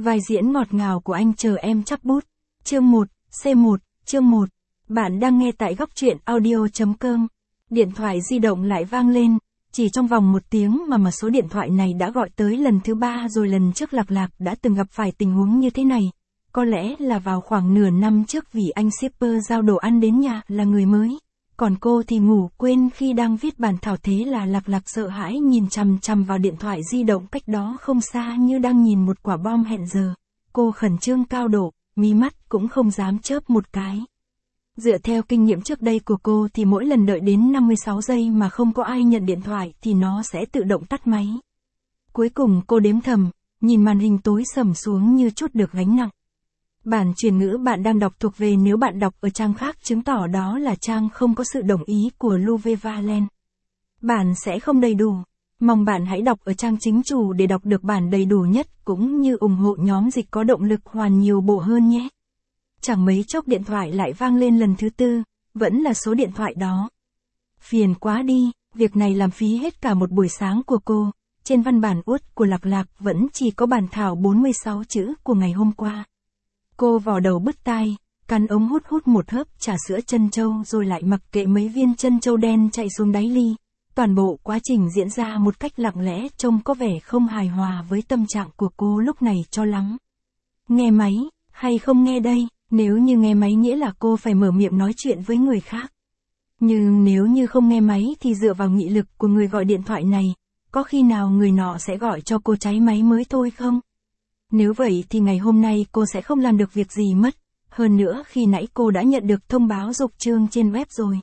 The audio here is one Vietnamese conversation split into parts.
Vai diễn ngọt ngào của anh chờ em chắc bút. Chương 1, C1, chương 1. Bạn đang nghe tại góc truyện audio.com. Điện thoại di động lại vang lên, chỉ trong vòng 1 tiếng mà số điện thoại này đã gọi tới lần thứ 3 rồi. Lần trước Lạc đã từng gặp phải tình huống như thế này. Có lẽ là vào khoảng nửa năm trước vì anh shipper giao đồ ăn đến nhà là người mới. Còn cô thì ngủ quên khi đang viết bản thảo, thế là Lạc sợ hãi nhìn chằm chằm vào điện thoại di động cách đó không xa như đang nhìn một quả bom hẹn giờ. Cô khẩn trương cao độ, mí mắt cũng không dám chớp một cái. Dựa theo kinh nghiệm trước đây của cô thì mỗi lần đợi đến 56 giây mà không có ai nhận điện thoại thì nó sẽ tự động tắt máy. Cuối cùng cô đếm thầm, nhìn màn hình tối sầm xuống như trút được gánh nặng. Bản chuyển ngữ bạn đang đọc thuộc về nếu bạn đọc ở trang khác chứng tỏ đó là trang không có sự đồng ý của Louve Valen. Bản sẽ không đầy đủ. Mong bạn hãy đọc ở trang chính chủ để đọc được bản đầy đủ nhất cũng như ủng hộ nhóm dịch có động lực hoàn nhiều bộ hơn nhé. Chẳng mấy chốc điện thoại lại vang lên lần thứ 4, vẫn là số điện thoại đó. Phiền quá đi, việc này làm phí hết cả một buổi sáng của cô. Trên văn bản uất của Lạc vẫn chỉ có bản thảo 46 chữ của ngày hôm qua. Cô vò đầu bứt tai, cắn ống hút một hớp trà sữa trân châu rồi lại mặc kệ mấy viên trân châu đen chạy xuống đáy ly. Toàn bộ quá trình diễn ra một cách lặng lẽ trông có vẻ không hài hòa với tâm trạng của cô lúc này cho lắm. Nghe máy, hay không nghe đây? Nếu như nghe máy nghĩa là cô phải mở miệng nói chuyện với người khác. Nhưng nếu như không nghe máy thì dựa vào nghị lực của người gọi điện thoại này, có khi nào người nọ sẽ gọi cho cô cháy máy mới thôi không? Nếu vậy thì ngày hôm nay cô sẽ không làm được việc gì mất. Hơn nữa khi nãy cô đã nhận được thông báo dục trương trên web rồi.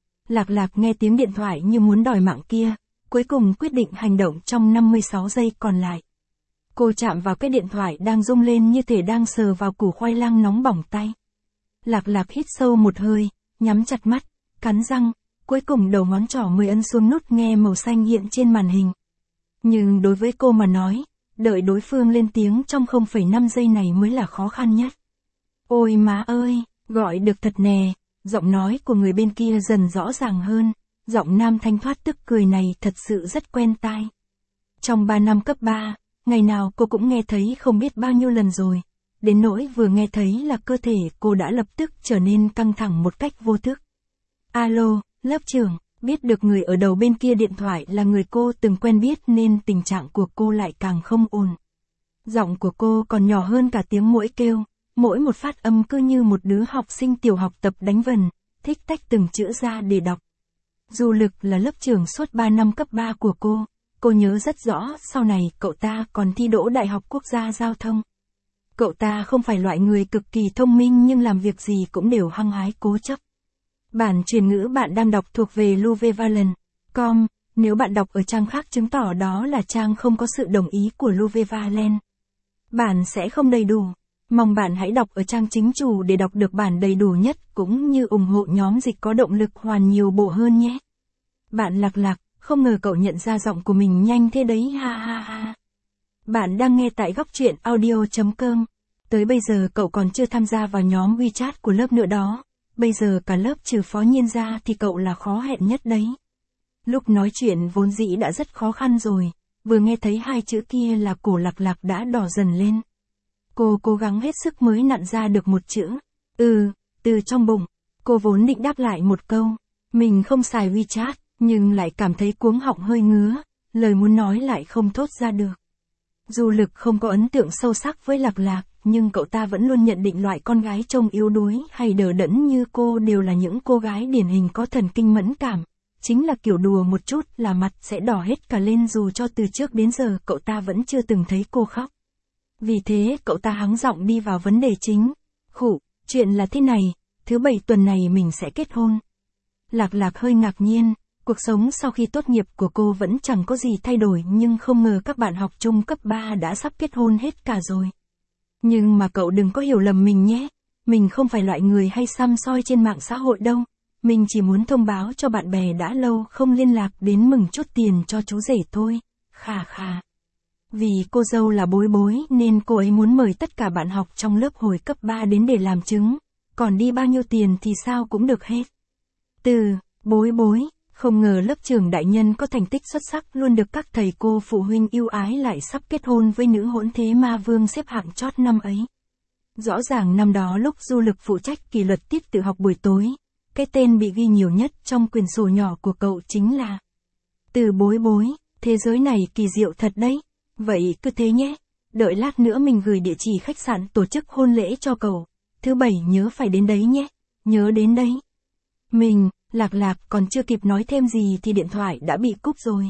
Lạc nghe tiếng điện thoại như muốn đòi mạng kia, cuối cùng quyết định hành động trong 56 giây còn lại. Cô chạm vào cái điện thoại đang rung lên như thể đang sờ vào củ khoai lang nóng bỏng tay. Lạc hít sâu một hơi, nhắm chặt mắt, cắn răng, cuối cùng đầu ngón trỏ 10 ấn xuống nút nghe màu xanh hiện trên màn hình. Nhưng đối với cô mà nói, đợi đối phương lên tiếng trong 0,5 giây này mới là khó khăn nhất. Ôi má ơi, gọi được thật nè, giọng nói của người bên kia dần rõ ràng hơn, giọng nam thanh thoát tức cười này thật sự rất quen tai. Trong 3 năm cấp 3, ngày nào cô cũng nghe thấy không biết bao nhiêu lần rồi, đến nỗi vừa nghe thấy là cơ thể cô đã lập tức trở nên căng thẳng một cách vô thức. Alo, lớp trưởng. Biết được người ở đầu bên kia điện thoại là người cô từng quen biết nên tình trạng của cô lại càng không ổn. Giọng của cô còn nhỏ hơn cả tiếng muỗi kêu, mỗi một phát âm cứ như một đứa học sinh tiểu học tập đánh vần, thích tách từng chữ ra để đọc. Du Lực là lớp trưởng suốt 3 năm cấp 3 của cô nhớ rất rõ sau này cậu ta còn thi đỗ Đại học Quốc gia Giao thông. Cậu ta không phải loại người cực kỳ thông minh nhưng làm việc gì cũng đều hăng hái cố chấp. Bản truyền ngữ bạn đang đọc thuộc về LouveValen.com, nếu bạn đọc ở trang khác chứng tỏ đó là trang không có sự đồng ý của Louve Valen. Bản sẽ không đầy đủ. Mong bạn hãy đọc ở trang chính chủ để đọc được bản đầy đủ nhất cũng như ủng hộ nhóm dịch có động lực hoàn nhiều bộ hơn nhé. Bạn Lạc, không ngờ cậu nhận ra giọng của mình nhanh thế đấy ha ha ha. Bạn đang nghe tại góc truyện audio.com. Tới bây giờ cậu còn chưa tham gia vào nhóm WeChat của lớp nữa đó. Bây giờ cả lớp trừ Phó Nhiên ra thì cậu là khó hẹn nhất đấy. Lúc nói chuyện vốn dĩ đã rất khó khăn rồi, vừa nghe thấy 2 chữ kia là cổ Lạc đã đỏ dần lên. Cô cố gắng hết sức mới nặn ra được một chữ. Từ trong bụng. Cô vốn định đáp lại một câu. Mình không xài WeChat, nhưng lại cảm thấy cuống họng hơi ngứa, lời muốn nói lại không thốt ra được. Du Lực không có ấn tượng sâu sắc với Lạc, nhưng cậu ta vẫn luôn nhận định loại con gái trông yếu đuối hay đờ đẫn như cô đều là những cô gái điển hình có thần kinh mẫn cảm. Chính là kiểu đùa một chút là mặt sẽ đỏ hết cả lên dù cho từ trước đến giờ cậu ta vẫn chưa từng thấy cô khóc. Vì thế cậu ta hắng giọng đi vào vấn đề chính. Chuyện là thế này, thứ 7 tuần này mình sẽ kết hôn. Lạc hơi ngạc nhiên, cuộc sống sau khi tốt nghiệp của cô vẫn chẳng có gì thay đổi nhưng không ngờ các bạn học chung cấp 3 đã sắp kết hôn hết cả rồi. Nhưng mà cậu đừng có hiểu lầm mình nhé, mình không phải loại người hay săm soi trên mạng xã hội đâu, mình chỉ muốn thông báo cho bạn bè đã lâu không liên lạc đến mừng chút tiền cho chú rể thôi, khà. Vì cô dâu là bối nên cô ấy muốn mời tất cả bạn học trong lớp hồi cấp 3 đến để làm chứng, còn đi bao nhiêu tiền thì sao cũng được hết. Từ bối, Không ngờ lớp trưởng đại nhân có thành tích xuất sắc luôn được các thầy cô phụ huynh yêu ái lại sắp kết hôn với nữ hỗn thế ma vương xếp hạng chót năm ấy. Rõ ràng năm đó lúc Du Lực phụ trách kỷ luật tiết tự học buổi tối, cái tên bị ghi nhiều nhất trong quyển sổ nhỏ của cậu chính là Từ Bối Bối. Thế giới này kỳ diệu thật đấy. Vậy cứ thế nhé. Đợi lát nữa mình gửi địa chỉ khách sạn tổ chức hôn lễ cho cậu. Thứ Bảy nhớ phải đến đấy nhé. Nhớ đến đấy. Lạc Lạc còn chưa kịp nói thêm gì thì điện thoại đã bị cúp rồi.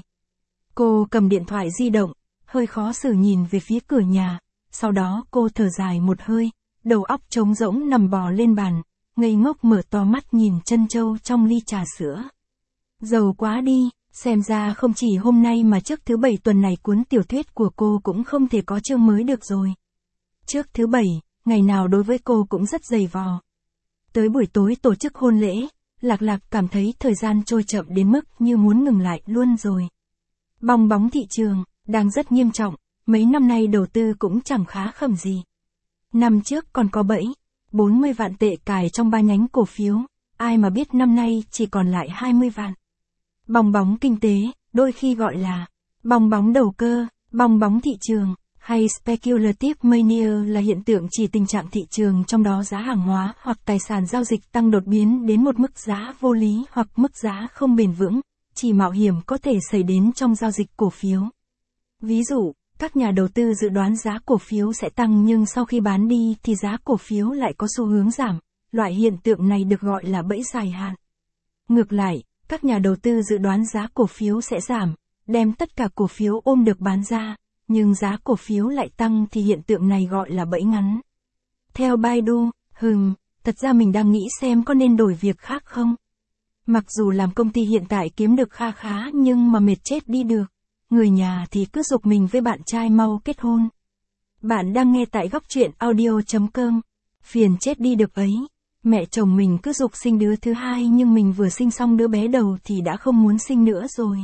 Cô cầm điện thoại di động, hơi khó xử nhìn về phía cửa nhà. Sau đó cô thở dài một hơi, đầu óc trống rỗng nằm bò lên bàn, ngây ngốc mở to mắt nhìn trân châu trong ly trà sữa. Giàu quá đi, xem ra không chỉ hôm nay mà trước thứ Bảy tuần này cuốn tiểu thuyết của cô cũng không thể có chương mới được rồi. Trước thứ Bảy, ngày nào đối với cô cũng rất dày vò. Tới buổi tối tổ chức hôn lễ, Lạc Lạc cảm thấy thời gian trôi chậm đến mức như muốn ngừng lại luôn rồi. Bong bóng thị trường, đang rất nghiêm trọng, mấy năm nay đầu tư cũng chẳng khá khẩm gì. Năm trước còn có 40 vạn tệ cài trong 3 nhánh cổ phiếu, ai mà biết năm nay chỉ còn lại 20 vạn. Bong bóng kinh tế, đôi khi gọi là bong bóng đầu cơ, bong bóng thị trường, hay speculative mania là hiện tượng chỉ tình trạng thị trường trong đó giá hàng hóa hoặc tài sản giao dịch tăng đột biến đến một mức giá vô lý hoặc mức giá không bền vững, chỉ mạo hiểm có thể xảy đến trong giao dịch cổ phiếu. Ví dụ, các nhà đầu tư dự đoán giá cổ phiếu sẽ tăng nhưng sau khi bán đi thì giá cổ phiếu lại có xu hướng giảm, loại hiện tượng này được gọi là bẫy dài hạn. Ngược lại, các nhà đầu tư dự đoán giá cổ phiếu sẽ giảm, đem tất cả cổ phiếu ôm được bán ra, nhưng giá cổ phiếu lại tăng thì hiện tượng này gọi là bẫy ngắn. Theo Baidu, thật ra mình đang nghĩ xem có nên đổi việc khác không? Mặc dù làm công ty hiện tại kiếm được kha khá nhưng mà mệt chết đi được. Người nhà thì cứ giục mình với bạn trai mau kết hôn. Bạn đang nghe tại góc truyện audio.com. Phiền chết đi được ấy. Mẹ chồng mình cứ giục sinh đứa thứ hai nhưng mình vừa sinh xong đứa bé đầu thì đã không muốn sinh nữa rồi.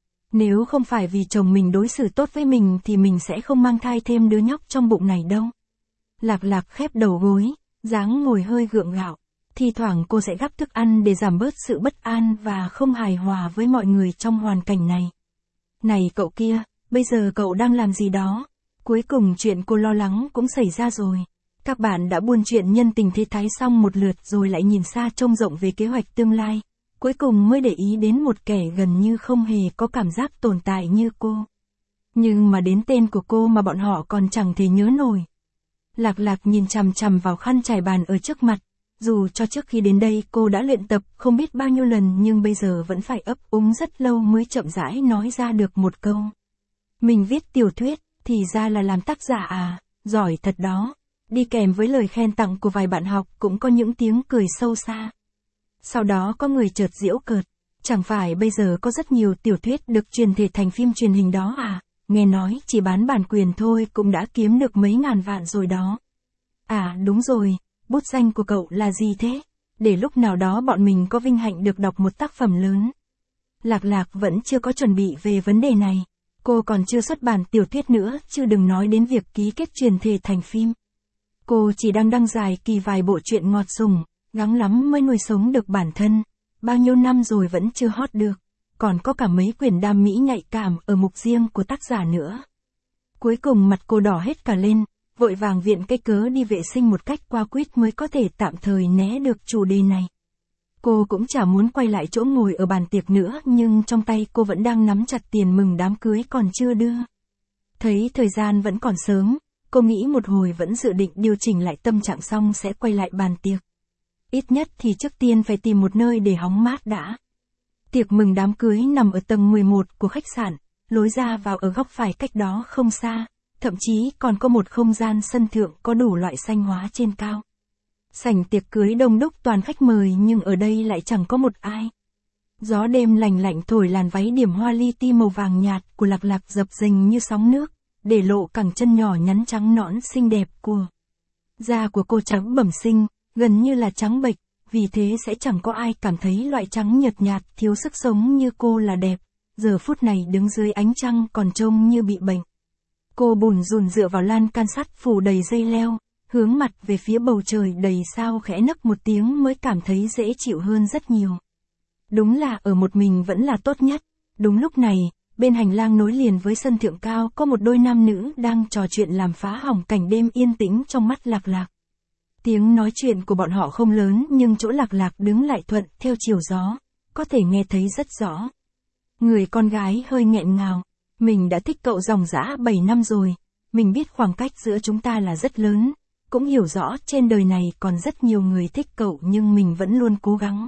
Nếu không phải vì chồng mình đối xử tốt với mình thì mình sẽ không mang thai thêm đứa nhóc trong bụng này đâu. Lạc Lạc khép đầu gối, dáng ngồi hơi gượng gạo. Thi thoảng cô sẽ gắp thức ăn để giảm bớt sự bất an và không hài hòa với mọi người trong hoàn cảnh này. Này cậu kia, bây giờ cậu đang làm gì đó? Cuối cùng chuyện cô lo lắng cũng xảy ra rồi. Các bạn đã buôn chuyện nhân tình thế thái xong một lượt rồi lại nhìn xa trông rộng về kế hoạch tương lai. Cuối cùng mới để ý đến một kẻ gần như không hề có cảm giác tồn tại như cô. Nhưng mà đến tên của cô mà bọn họ còn chẳng thể nhớ nổi. Lạc Lạc nhìn chằm chằm vào khăn trải bàn ở trước mặt. Dù cho trước khi đến đây cô đã luyện tập không biết bao nhiêu lần nhưng bây giờ vẫn phải ấp úng rất lâu mới chậm rãi nói ra được một câu. Mình viết tiểu thuyết, thì ra là làm tác giả à, giỏi thật đó. Đi kèm với lời khen tặng của vài bạn học cũng có những tiếng cười sâu xa. Sau đó có người chợt giễu cợt, chẳng phải bây giờ có rất nhiều tiểu thuyết được truyền thể thành phim truyền hình đó à, nghe nói chỉ bán bản quyền thôi cũng đã kiếm được mấy ngàn vạn rồi đó. À đúng rồi, bút danh của cậu là gì thế? Để lúc nào đó bọn mình có vinh hạnh được đọc một tác phẩm lớn. Lạc Lạc vẫn chưa có chuẩn bị về vấn đề này. Cô còn chưa xuất bản tiểu thuyết nữa, chứ đừng nói đến việc ký kết truyền thể thành phim. Cô chỉ đang đăng dài kỳ vài bộ truyện ngọt sùng, gắng lắm mới nuôi sống được bản thân. Bao nhiêu năm rồi vẫn chưa hot được. Còn có cả mấy quyển đam mỹ nhạy cảm ở mục riêng của tác giả nữa. Cuối cùng mặt cô đỏ hết cả lên, vội vàng viện cái cớ đi vệ sinh một cách qua quýt mới có thể tạm thời né được chủ đề này. Cô cũng chả muốn quay lại chỗ ngồi ở bàn tiệc nữa nhưng trong tay cô vẫn đang nắm chặt tiền mừng đám cưới còn chưa đưa. Thấy thời gian vẫn còn sớm, cô nghĩ một hồi vẫn dự định điều chỉnh lại tâm trạng xong sẽ quay lại bàn tiệc. Ít nhất thì trước tiên phải tìm một nơi để hóng mát đã. Tiệc mừng đám cưới nằm ở tầng 11 của khách sạn, lối ra vào ở góc phải cách đó không xa, thậm chí còn có một không gian sân thượng có đủ loại xanh hóa trên cao. Sảnh tiệc cưới đông đúc toàn khách mời nhưng ở đây lại chẳng có một ai. Gió đêm lành lạnh thổi làn váy điểm hoa li ti màu vàng nhạt của Lạc Lạc dập dềnh như sóng nước, để lộ cẳng chân nhỏ nhắn trắng nõn xinh đẹp của. Da của cô trắng bẩm sinh, gần như là trắng bệch, vì thế sẽ chẳng có ai cảm thấy loại trắng nhợt nhạt thiếu sức sống như cô là đẹp. Giờ phút này đứng dưới ánh trăng còn trông như bị bệnh. Cô bủn rủn dựa vào lan can sắt phủ đầy dây leo, hướng mặt về phía bầu trời đầy sao khẽ nấc một tiếng mới cảm thấy dễ chịu hơn rất nhiều. Đúng là ở một mình vẫn là tốt nhất. Đúng lúc này, bên hành lang nối liền với sân thượng cao có một đôi nam nữ đang trò chuyện làm phá hỏng cảnh đêm yên tĩnh trong mắt Lạc Lạc. Tiếng nói chuyện của bọn họ không lớn nhưng chỗ Lạc Lạc đứng lại thuận theo chiều gió, có thể nghe thấy rất rõ. Người con gái hơi nghẹn ngào, mình đã thích cậu dòng dã 7 năm rồi, mình biết khoảng cách giữa chúng ta là rất lớn, cũng hiểu rõ trên đời này còn rất nhiều người thích cậu nhưng mình vẫn luôn cố gắng.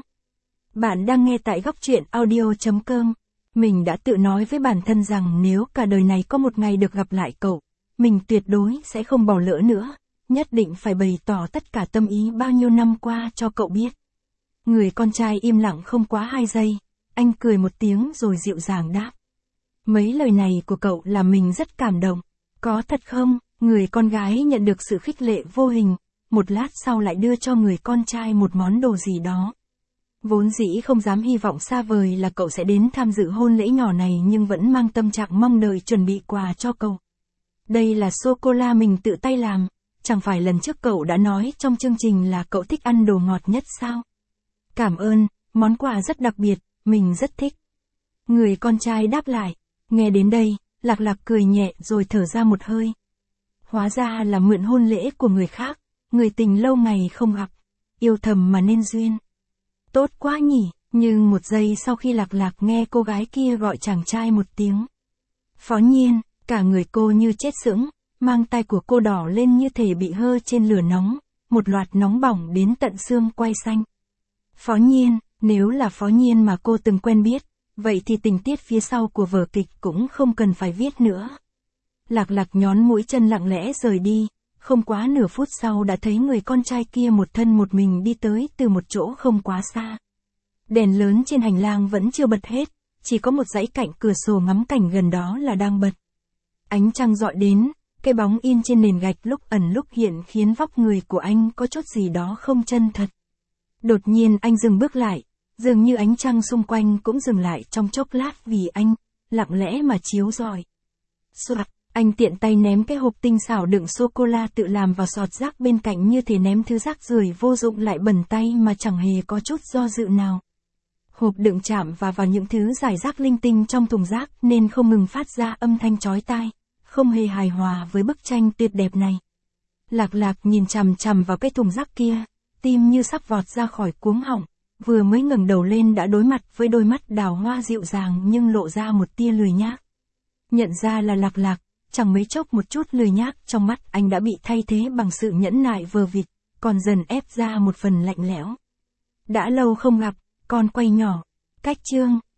Bạn đang nghe tại góc truyện audio.com. Mình đã tự nói với bản thân rằng nếu cả đời này có một ngày được gặp lại cậu, mình tuyệt đối sẽ không bỏ lỡ nữa, nhất định phải bày tỏ tất cả tâm ý bao nhiêu năm qua cho cậu biết. Người con trai im lặng không quá 2 giây, anh cười một tiếng rồi dịu dàng đáp. Mấy lời này của cậu làm mình rất cảm động. Có thật không? Người con gái nhận được sự khích lệ vô hình, một lát sau lại đưa cho người con trai một món đồ gì đó. Vốn dĩ không dám hy vọng xa vời là cậu sẽ đến tham dự hôn lễ nhỏ này nhưng vẫn mang tâm trạng mong đợi chuẩn bị quà cho cậu. Đây là sô-cô-la mình tự tay làm, chẳng phải lần trước cậu đã nói trong chương trình là cậu thích ăn đồ ngọt nhất sao? Cảm ơn, món quà rất đặc biệt, mình rất thích. Người con trai đáp lại, nghe đến đây, Lạc Lạc cười nhẹ rồi thở ra một hơi. Hóa ra là mượn hôn lễ của người khác, người tình lâu ngày không gặp, yêu thầm mà nên duyên. Tốt quá nhỉ, nhưng một giây sau khi Lạc Lạc nghe cô gái kia gọi chàng trai một tiếng. Phó Nhiên, cả người cô như chết sững, mang tay của cô đỏ lên như thể bị hơ trên lửa nóng, một loạt nóng bỏng đến tận xương quai xanh. Phó Nhiên, nếu là Phó Nhiên mà cô từng quen biết, vậy thì tình tiết phía sau của vở kịch cũng không cần phải viết nữa. Lạc Lạc nhón mũi chân lặng lẽ rời đi, không quá nửa phút sau đã thấy người con trai kia một thân một mình đi tới từ một chỗ không quá xa. Đèn lớn trên hành lang vẫn chưa bật hết, chỉ có một dãy cạnh cửa sổ ngắm cảnh gần đó là đang bật. Ánh trăng dọi đến, cái bóng in trên nền gạch lúc ẩn lúc hiện khiến vóc người của anh có chút gì đó không chân thật. Đột nhiên anh dừng bước lại, dường như ánh trăng xung quanh cũng dừng lại trong chốc lát vì anh, lặng lẽ mà chiếu rọi. Soạt, anh tiện tay ném cái hộp tinh xảo đựng sô-cô-la tự làm vào sọt rác bên cạnh như thể ném thứ rác rưởi vô dụng lại bẩn tay mà chẳng hề có chút do dự nào. Hộp đựng chạm vào những thứ rải rác linh tinh trong thùng rác nên không ngừng phát ra âm thanh chói tai, không hề hài hòa với bức tranh tuyệt đẹp này. Lạc Lạc nhìn chằm chằm vào cái thùng rác kia, tim như sắp vọt ra khỏi cuống họng, vừa mới ngẩng đầu lên đã đối mặt với đôi mắt đào hoa dịu dàng nhưng lộ ra một tia lười nhác. Nhận ra là Lạc Lạc, chẳng mấy chốc một chút lười nhác trong mắt anh đã bị thay thế bằng sự nhẫn nại vờ vịt, còn dần ép ra một phần lạnh lẽo. Đã lâu không gặp, con quay nhỏ. Cách chương